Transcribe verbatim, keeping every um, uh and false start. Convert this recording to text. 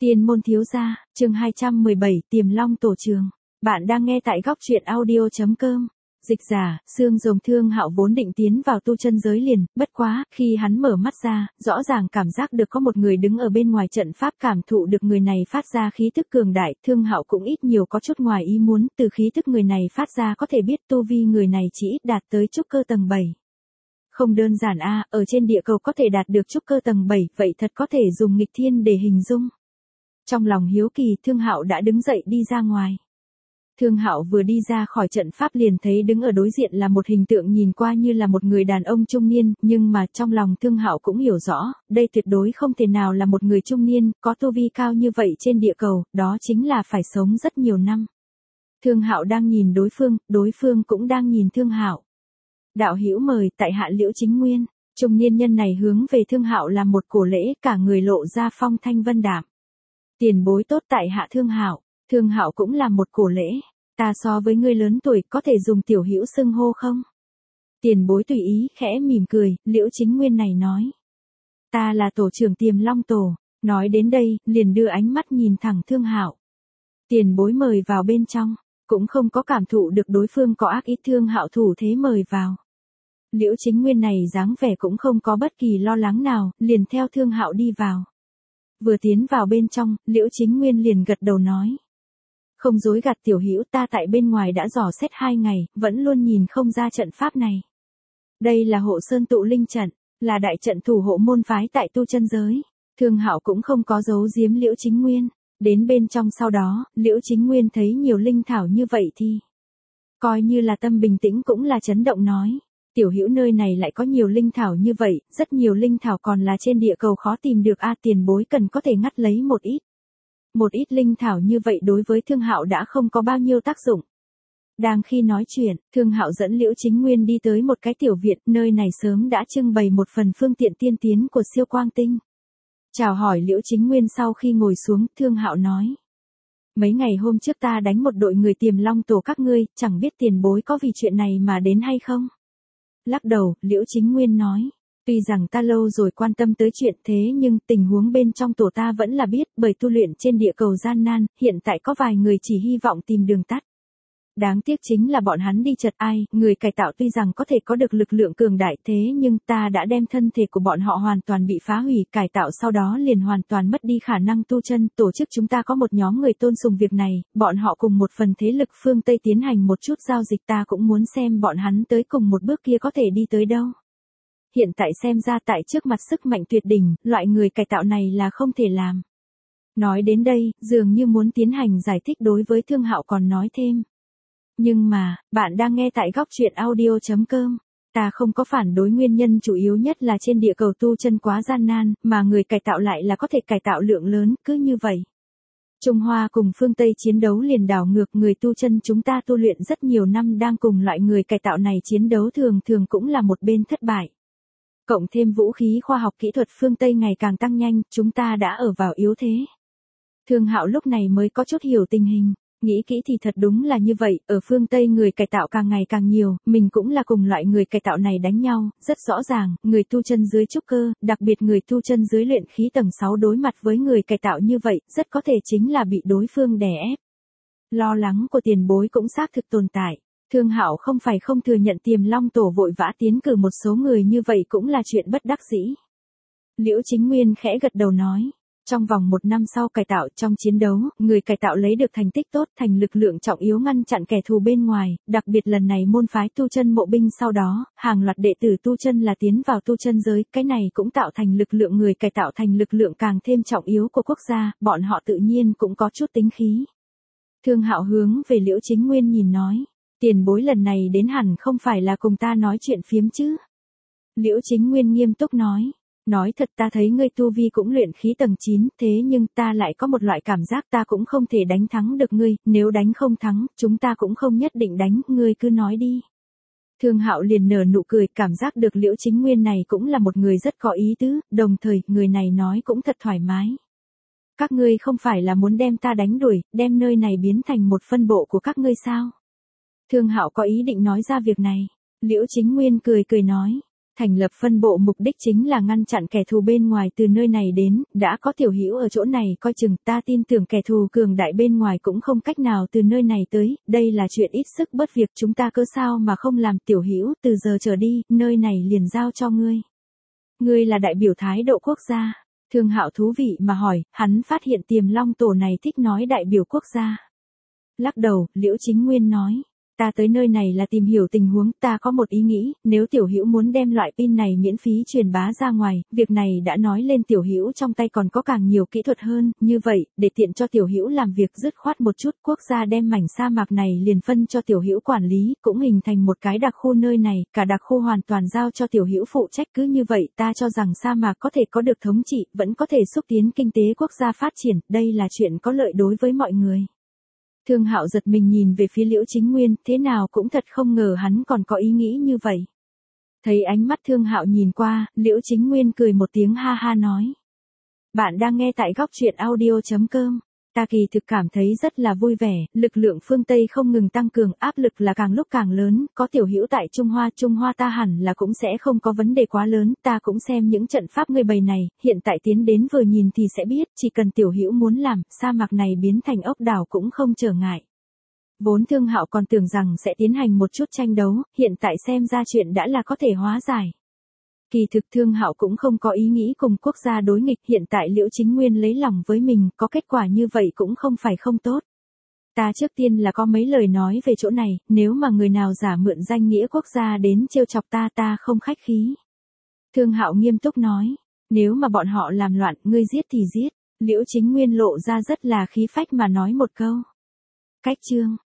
Tiên môn thiếu gia, chương hai trăm mười bảy, Tiềm Long tổ trường. Bạn đang nghe tại góc truyện audio chấm com. Dịch giả, xương rồng Thương Hạo vốn định tiến vào tu chân giới liền, bất quá, khi hắn mở mắt ra, rõ ràng cảm giác được có một người đứng ở bên ngoài trận pháp, cảm thụ được người này phát ra khí tức cường đại, Thương Hạo cũng ít nhiều có chút ngoài ý muốn, từ khí tức người này phát ra có thể biết tu vi người này chỉ ít đạt tới trúc cơ tầng bảy. Không đơn giản a, ở trên địa cầu có thể đạt được trúc cơ tầng bảy, vậy thật có thể dùng nghịch thiên để hình dung. Trong lòng hiếu kỳ, Thương Hạo đã đứng dậy đi ra ngoài. Thương Hạo vừa đi ra khỏi trận pháp liền thấy đứng ở đối diện là một hình tượng nhìn qua như là một người đàn ông trung niên, nhưng mà trong lòng Thương Hạo cũng hiểu rõ, đây tuyệt đối không thể nào là một người trung niên, có tu vi cao như vậy trên địa cầu, đó chính là phải sống rất nhiều năm. Thương Hạo đang nhìn đối phương, đối phương cũng đang nhìn Thương Hạo. Đạo hữu mời, tại hạ Liễu Chính Nguyên. Trung niên nhân này hướng về Thương Hạo làm một cổ lễ, cả người lộ ra phong thanh vân đạm. Tiền bối tốt, tại hạ Thương Hạo. Thương Hạo cũng làm một cổ lễ. Ta so với ngươi lớn tuổi, có thể dùng tiểu hữu xưng hô không? Tiền bối tùy ý, khẽ mỉm cười, Liễu Chính Nguyên này nói. Ta là tổ trưởng Tiềm Long tổ. Nói đến đây, liền đưa ánh mắt nhìn thẳng Thương Hạo. Tiền bối mời vào bên trong, cũng không có cảm thụ được đối phương có ác ý, Thương Hạo thủ thế mời vào. Liễu Chính Nguyên này dáng vẻ cũng không có bất kỳ lo lắng nào, liền theo Thương Hạo đi vào. Vừa tiến vào bên trong, Liễu Chính Nguyên liền gật đầu nói. Không dối gạt tiểu hữu, ta tại bên ngoài đã dò xét hai ngày, vẫn luôn nhìn không ra trận pháp này. Đây là hộ sơn tụ linh trận, là đại trận thủ hộ môn phái tại tu chân giới. Thương Hạo cũng không có giấu giếm Liễu Chính Nguyên. Đến bên trong sau đó, Liễu Chính Nguyên thấy nhiều linh thảo như vậy thì coi như là tâm bình tĩnh cũng là chấn động nói. Tiểu hữu nơi này lại có nhiều linh thảo như vậy, rất nhiều linh thảo còn là trên địa cầu khó tìm được a, tiền bối cần có thể ngắt lấy một ít. Một ít linh thảo như vậy đối với Thương Hạo đã không có bao nhiêu tác dụng. Đang khi nói chuyện, Thương Hạo dẫn Liễu Chính Nguyên đi tới một cái tiểu viện, nơi này sớm đã trưng bày một phần phương tiện tiên tiến của siêu quang tinh. Chào hỏi Liễu Chính Nguyên sau khi ngồi xuống, Thương Hạo nói. Mấy ngày hôm trước ta đánh một đội người Tiềm Long tổ các ngươi, chẳng biết tiền bối có vì chuyện này mà đến hay không? Lắc đầu, Liễu Chính Nguyên nói. Tuy rằng ta lâu rồi quan tâm tới chuyện thế nhưng tình huống bên trong tổ ta vẫn là biết, bởi tu luyện trên địa cầu gian nan, hiện tại có vài người chỉ hy vọng tìm đường tắt. Đáng tiếc chính là bọn hắn đi chật ai, người cải tạo tuy rằng có thể có được lực lượng cường đại thế nhưng ta đã đem thân thể của bọn họ hoàn toàn bị phá hủy, cải tạo sau đó liền hoàn toàn mất đi khả năng tu chân. Tổ chức chúng ta có một nhóm người tôn sùng việc này, bọn họ cùng một phần thế lực phương Tây tiến hành một chút giao dịch, ta cũng muốn xem bọn hắn tới cùng một bước kia có thể đi tới đâu. Hiện tại xem ra tại trước mặt sức mạnh tuyệt đỉnh, loại người cải tạo này là không thể làm. Nói đến đây, dường như muốn tiến hành giải thích đối với Thương Hạo còn nói thêm. Nhưng mà, bạn đang nghe tại góc truyện audio chấm com. Ta không có phản đối, nguyên nhân chủ yếu nhất là trên địa cầu tu chân quá gian nan, mà người cải tạo lại là có thể cải tạo lượng lớn, cứ như vậy. Trung Hoa cùng phương Tây chiến đấu liền đảo ngược, người tu chân chúng ta tu luyện rất nhiều năm đang cùng loại người cải tạo này chiến đấu thường thường cũng là một bên thất bại. Cộng thêm vũ khí khoa học kỹ thuật phương Tây ngày càng tăng nhanh, chúng ta đã ở vào yếu thế. Thương Hạo lúc này mới có chút hiểu tình hình. Nghĩ kỹ thì thật đúng là như vậy, ở phương Tây người cải tạo càng ngày càng nhiều, mình cũng là cùng loại người cải tạo này đánh nhau, rất rõ ràng, người tu chân dưới trúc cơ, đặc biệt người tu chân dưới luyện khí tầng sáu đối mặt với người cải tạo như vậy, rất có thể chính là bị đối phương đè ép. Lo lắng của tiền bối cũng xác thực tồn tại. Thương Hạo không phải không thừa nhận Tiềm Long tổ vội vã tiến cử một số người như vậy cũng là chuyện bất đắc dĩ. Liễu Chính Nguyên khẽ gật đầu nói. Trong vòng một năm sau cải tạo, trong chiến đấu, người cải tạo lấy được thành tích tốt, thành lực lượng trọng yếu ngăn chặn kẻ thù bên ngoài, đặc biệt lần này môn phái tu chân mộ binh sau đó, hàng loạt đệ tử tu chân là tiến vào tu chân giới, cái này cũng tạo thành lực lượng người cải tạo thành lực lượng càng thêm trọng yếu của quốc gia, bọn họ tự nhiên cũng có chút tính khí. Thương Hạo hướng về Liễu Chính Nguyên nhìn nói, tiền bối lần này đến hẳn không phải là cùng ta nói chuyện phiếm chứ? Liễu Chính Nguyên nghiêm túc nói. Nói thật, ta thấy ngươi tu vi cũng luyện khí tầng chín, thế nhưng ta lại có một loại cảm giác ta cũng không thể đánh thắng được ngươi, nếu đánh không thắng, chúng ta cũng không nhất định đánh, ngươi cứ nói đi. Thương Hạo liền nở nụ cười, cảm giác được Liễu Chính Nguyên này cũng là một người rất có ý tứ, đồng thời, người này nói cũng thật thoải mái. Các ngươi không phải là muốn đem ta đánh đuổi, đem nơi này biến thành một phân bộ của các ngươi sao? Thương Hạo có ý định nói ra việc này. Liễu Chính Nguyên cười cười nói. Thành lập phân bộ mục đích chính là ngăn chặn kẻ thù bên ngoài từ nơi này đến, đã có Tiểu Hữu ở chỗ này coi chừng, ta tin tưởng kẻ thù cường đại bên ngoài cũng không cách nào từ nơi này tới, đây là chuyện ít sức bất việc, chúng ta cớ sao mà không làm. Tiểu Hữu, từ giờ trở đi, nơi này liền giao cho ngươi. Ngươi là đại biểu thái độ quốc gia. Thương Hạo thú vị mà hỏi, hắn phát hiện Tiềm Long Tổ này thích nói đại biểu quốc gia. Lắc đầu, Liễu Chính Nguyên nói, ta tới nơi này là tìm hiểu tình huống, ta có một ý nghĩ, nếu Tiểu Hữu muốn đem loại pin này miễn phí truyền bá ra ngoài, việc này đã nói lên Tiểu Hữu trong tay còn có càng nhiều kỹ thuật hơn, như vậy, để tiện cho Tiểu Hữu làm việc dứt khoát một chút, quốc gia đem mảnh sa mạc này liền phân cho Tiểu Hữu quản lý, cũng hình thành một cái đặc khu nơi này, cả đặc khu hoàn toàn giao cho Tiểu Hữu phụ trách, cứ như vậy ta cho rằng sa mạc có thể có được thống trị, vẫn có thể xúc tiến kinh tế quốc gia phát triển, đây là chuyện có lợi đối với mọi người. Thương Hạo giật mình nhìn về phía Liễu Chính Nguyên, thế nào cũng thật không ngờ hắn còn có ý nghĩ như vậy. Thấy ánh mắt Thương Hạo nhìn qua, Liễu Chính Nguyên cười một tiếng ha ha nói. Bạn đang nghe tại góc truyện audio chấm com. Ta kỳ thực cảm thấy rất là vui vẻ, lực lượng phương Tây không ngừng tăng cường, áp lực là càng lúc càng lớn, có Tiểu Hữu tại Trung Hoa, Trung Hoa ta hẳn là cũng sẽ không có vấn đề quá lớn, ta cũng xem những trận pháp người bày này, hiện tại tiến đến vừa nhìn thì sẽ biết, chỉ cần Tiểu Hữu muốn làm, sa mạc này biến thành ốc đảo cũng không trở ngại. Vốn Thương Hạo còn tưởng rằng sẽ tiến hành một chút tranh đấu, hiện tại xem ra chuyện đã là có thể hóa giải. Kỳ thực Thương Hạo cũng không có ý nghĩ cùng quốc gia đối nghịch, hiện tại Liễu Chính Nguyên lấy lòng với mình, có kết quả như vậy cũng không phải không tốt. Ta trước tiên là có mấy lời nói về chỗ này, nếu mà người nào giả mượn danh nghĩa quốc gia đến trêu chọc ta ta không khách khí. Thương Hạo nghiêm túc nói, nếu mà bọn họ làm loạn, ngươi giết thì giết. Liễu Chính Nguyên lộ ra rất là khí phách mà nói một câu. Cách chương